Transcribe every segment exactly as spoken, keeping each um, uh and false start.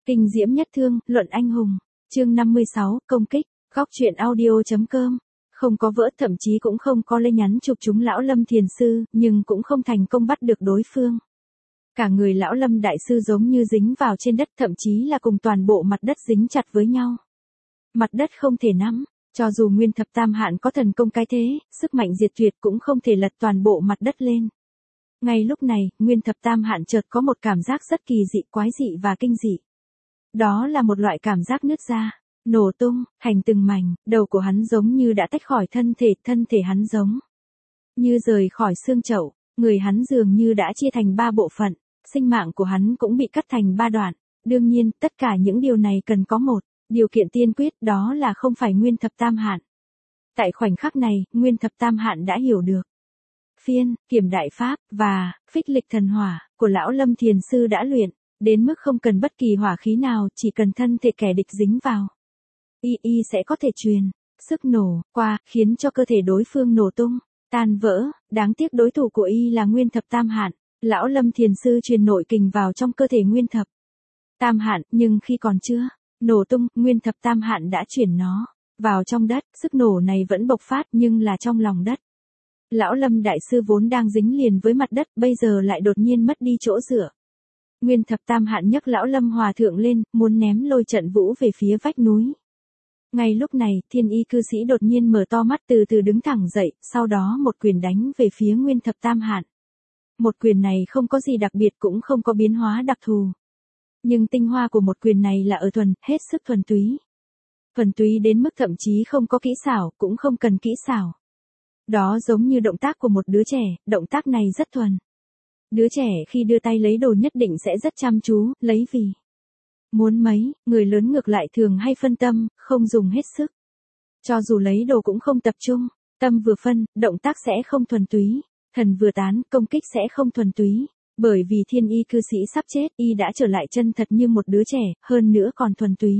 Kinh diễm nhất thương, luận anh hùng. Chương năm mươi sáu, công kích. Góc truyện audio.com. Không có vỡ, thậm chí cũng không có lây nhắn chụp chúng lão Lâm thiền sư, nhưng cũng không thành công bắt được đối phương. Cả người lão Lâm đại sư giống như dính vào trên đất, thậm chí là cùng toàn bộ mặt đất dính chặt với nhau. Mặt đất không thể nắm, cho dù Nguyên Thập Tam Hạn có thần công cái thế, sức mạnh diệt tuyệt cũng không thể lật toàn bộ mặt đất lên. Ngay lúc này, Nguyên Thập Tam Hạn chợt có một cảm giác rất kỳ dị, quái dị và kinh dị. Đó là một loại cảm giác nứt ra, nổ tung, thành từng mảnh, đầu của hắn giống như đã tách khỏi thân thể, thân thể hắn giống như rời khỏi xương chậu, người hắn dường như đã chia thành ba bộ phận, sinh mạng của hắn cũng bị cắt thành ba đoạn. Đương nhiên, tất cả những điều này cần có một điều kiện tiên quyết, đó là không phải Nguyên Thập Tam Hạn. Tại khoảnh khắc này, Nguyên Thập Tam Hạn đã hiểu được. Phiên, Kiểm Đại Pháp, và Phích Lịch Thần Hỏa của lão Lâm thiền sư đã luyện đến mức không cần bất kỳ hỏa khí nào, chỉ cần thân thể kẻ địch dính vào, y y sẽ có thể truyền sức nổ qua, khiến cho cơ thể đối phương nổ tung, tan vỡ. Đáng tiếc đối thủ của y là Nguyên Thập Tam Hạn. Lão Lâm thiền sư truyền nội kình vào trong cơ thể Nguyên Thập Tam Hạn, nhưng khi còn chưa nổ tung, Nguyên Thập Tam Hạn đã chuyển nó vào trong đất. Sức nổ này vẫn bộc phát, nhưng là trong lòng đất. Lão Lâm đại sư vốn đang dính liền với mặt đất, bây giờ lại đột nhiên mất đi chỗ dựa. Nguyên Thập Tam Hạn nhấc lão Lâm hòa thượng lên, muốn ném lôi trận vũ về phía vách núi. Ngay lúc này, Thiên Y cư sĩ đột nhiên mở to mắt, từ từ đứng thẳng dậy, sau đó một quyền đánh về phía Nguyên Thập Tam Hạn. Một quyền này không có gì đặc biệt, cũng không có biến hóa đặc thù. Nhưng tinh hoa của một quyền này là ở thuần, hết sức thuần túy. Thuần túy đến mức thậm chí không có kỹ xảo, cũng không cần kỹ xảo. Đó giống như động tác của một đứa trẻ, động tác này rất thuần. Đứa trẻ khi đưa tay lấy đồ nhất định sẽ rất chăm chú, lấy vì muốn mấy. Người lớn ngược lại thường hay phân tâm, không dùng hết sức. Cho dù lấy đồ cũng không tập trung, tâm vừa phân, động tác sẽ không thuần túy, thần vừa tán, công kích sẽ không thuần túy. Bởi vì Thiên Y cư sĩ sắp chết, y đã trở lại chân thật như một đứa trẻ, hơn nữa còn thuần túy.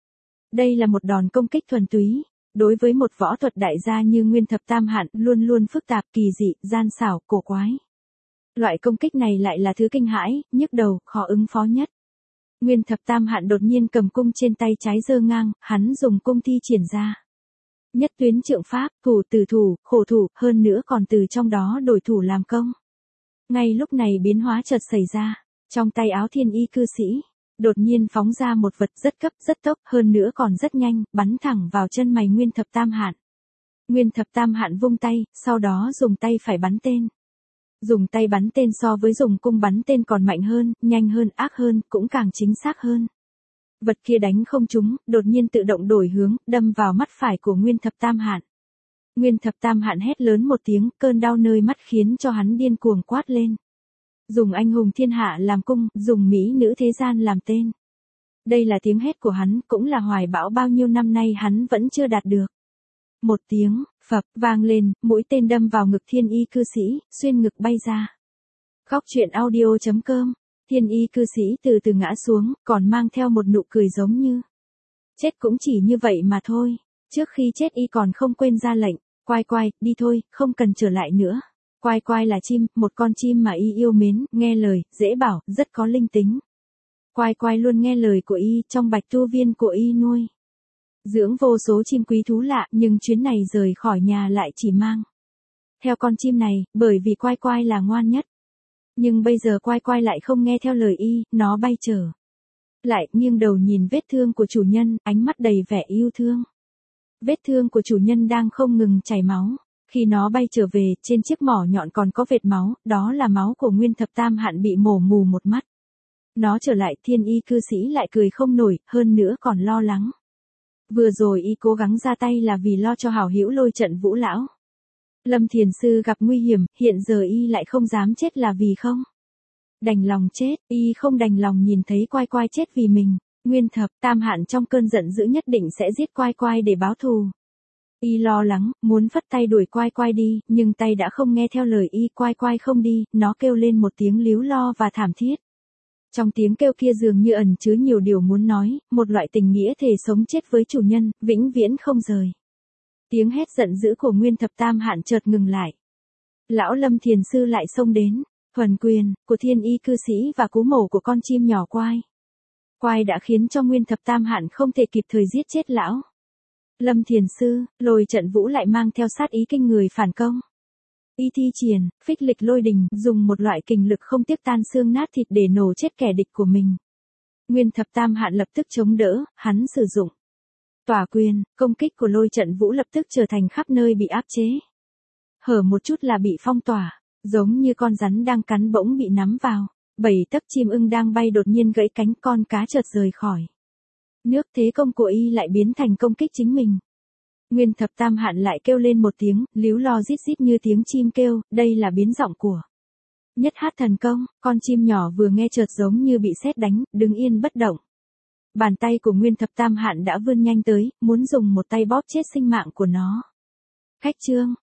Đây là một đòn công kích thuần túy. Đối với một võ thuật đại gia như Nguyên Thập Tam Hạn, luôn luôn phức tạp, kỳ dị, gian xảo, cổ quái. Loại công kích này lại là thứ kinh hãi, nhức đầu, khó ứng phó nhất. Nguyên Thập Tam Hạn đột nhiên cầm cung trên tay trái giơ ngang, hắn dùng cung thi triển ra nhất tuyến trượng pháp, thủ từ thủ, khổ thủ, hơn nữa còn từ trong đó đổi thủ làm công. Ngay lúc này biến hóa chợt xảy ra, trong tay áo Thiên Y cư sĩ đột nhiên phóng ra một vật rất cấp, rất tốc, hơn nữa còn rất nhanh, bắn thẳng vào chân mày Nguyên Thập Tam Hạn. Nguyên Thập Tam Hạn vung tay, sau đó dùng tay phải bắn tên. Dùng tay bắn tên so với dùng cung bắn tên còn mạnh hơn, nhanh hơn, ác hơn, cũng càng chính xác hơn. Vật kia đánh không trúng, đột nhiên tự động đổi hướng, đâm vào mắt phải của Nguyên Thập Tam Hạn. Nguyên Thập Tam Hạn hét lớn một tiếng, cơn đau nơi mắt khiến cho hắn điên cuồng quát lên. Dùng anh hùng thiên hạ làm cung, dùng mỹ nữ thế gian làm tên. Đây là tiếng hét của hắn, cũng là hoài bão bao nhiêu năm nay hắn vẫn chưa đạt được. Một tiếng, phập, vang lên, mũi tên đâm vào ngực Thiên Y cư sĩ, xuyên ngực bay ra. Góc truyện audio.com. Thiên Y cư sĩ từ từ ngã xuống, còn mang theo một nụ cười giống như chết cũng chỉ như vậy mà thôi. Trước khi chết y còn không quên ra lệnh, quai quai, đi thôi, không cần trở lại nữa. Quai quai là chim, một con chim mà y yêu mến, nghe lời, dễ bảo, rất có linh tính. Quai quai luôn nghe lời của y, trong bạch tu viên của y nuôi dưỡng vô số chim quý thú lạ, nhưng chuyến này rời khỏi nhà lại chỉ mang theo con chim này, bởi vì quai quai là ngoan nhất. Nhưng bây giờ quai quai lại không nghe theo lời y, nó bay trở lại, nghiêng đầu nhìn vết thương của chủ nhân, ánh mắt đầy vẻ yêu thương. Vết thương của chủ nhân đang không ngừng chảy máu. Khi nó bay trở về, trên chiếc mỏ nhọn còn có vệt máu, đó là máu của Nguyên Thập Tam Hạn bị mổ mù một mắt. Nó trở lại, Thiên Y cư sĩ lại cười không nổi, hơn nữa còn lo lắng. Vừa rồi y cố gắng ra tay là vì lo cho hảo hữu lôi trận vũ lão Lâm thiền sư gặp nguy hiểm, hiện giờ y lại không dám chết là vì không đành lòng chết, y không đành lòng nhìn thấy quai quai chết vì mình. Nguyên Thập Tam Hạn trong cơn giận dữ nhất định sẽ giết quai quai để báo thù. Y lo lắng, muốn phất tay đuổi quai quai đi, nhưng tay đã không nghe theo lời y, quai quai không đi, nó kêu lên một tiếng líu lo và thảm thiết. Trong tiếng kêu kia dường như ẩn chứa nhiều điều muốn nói, một loại tình nghĩa thề sống chết với chủ nhân, vĩnh viễn không rời. Tiếng hét giận dữ của Nguyên Thập Tam Hạn chợt ngừng lại. Lão Lâm thiền sư lại xông đến, thuần quyền của Thiên Y cư sĩ và cú mổ của con chim nhỏ quai Quai đã khiến cho Nguyên Thập Tam Hạn không thể kịp thời giết chết lão Lâm Thiền Sư, Lôi Trận Vũ lại mang theo sát ý kinh người phản công. Y thi triển, phích lịch lôi đình, dùng một loại kình lực không tiếc tan xương nát thịt để nổ chết kẻ địch của mình. Nguyên Thập Tam Hạn lập tức chống đỡ, hắn sử dụng tỏa quyền, công kích của Lôi Trận Vũ lập tức trở thành khắp nơi bị áp chế. Hở một chút là bị phong tỏa, giống như con rắn đang cắn bỗng bị nắm vào. Bảy tấc chim ưng đang bay đột nhiên gãy cánh, con cá chợt rời khỏi nước, thế công của y lại biến thành công kích chính mình. Nguyên Thập Tam Hạn lại kêu lên một tiếng, líu lo rít rít như tiếng chim kêu, đây là biến giọng của Nhất Hát Thần Công. Con chim nhỏ vừa nghe chợt giống như bị sét đánh, đứng yên bất động. Bàn tay của Nguyên Thập Tam Hạn đã vươn nhanh tới, muốn dùng một tay bóp chết sinh mạng của nó. Khách trương,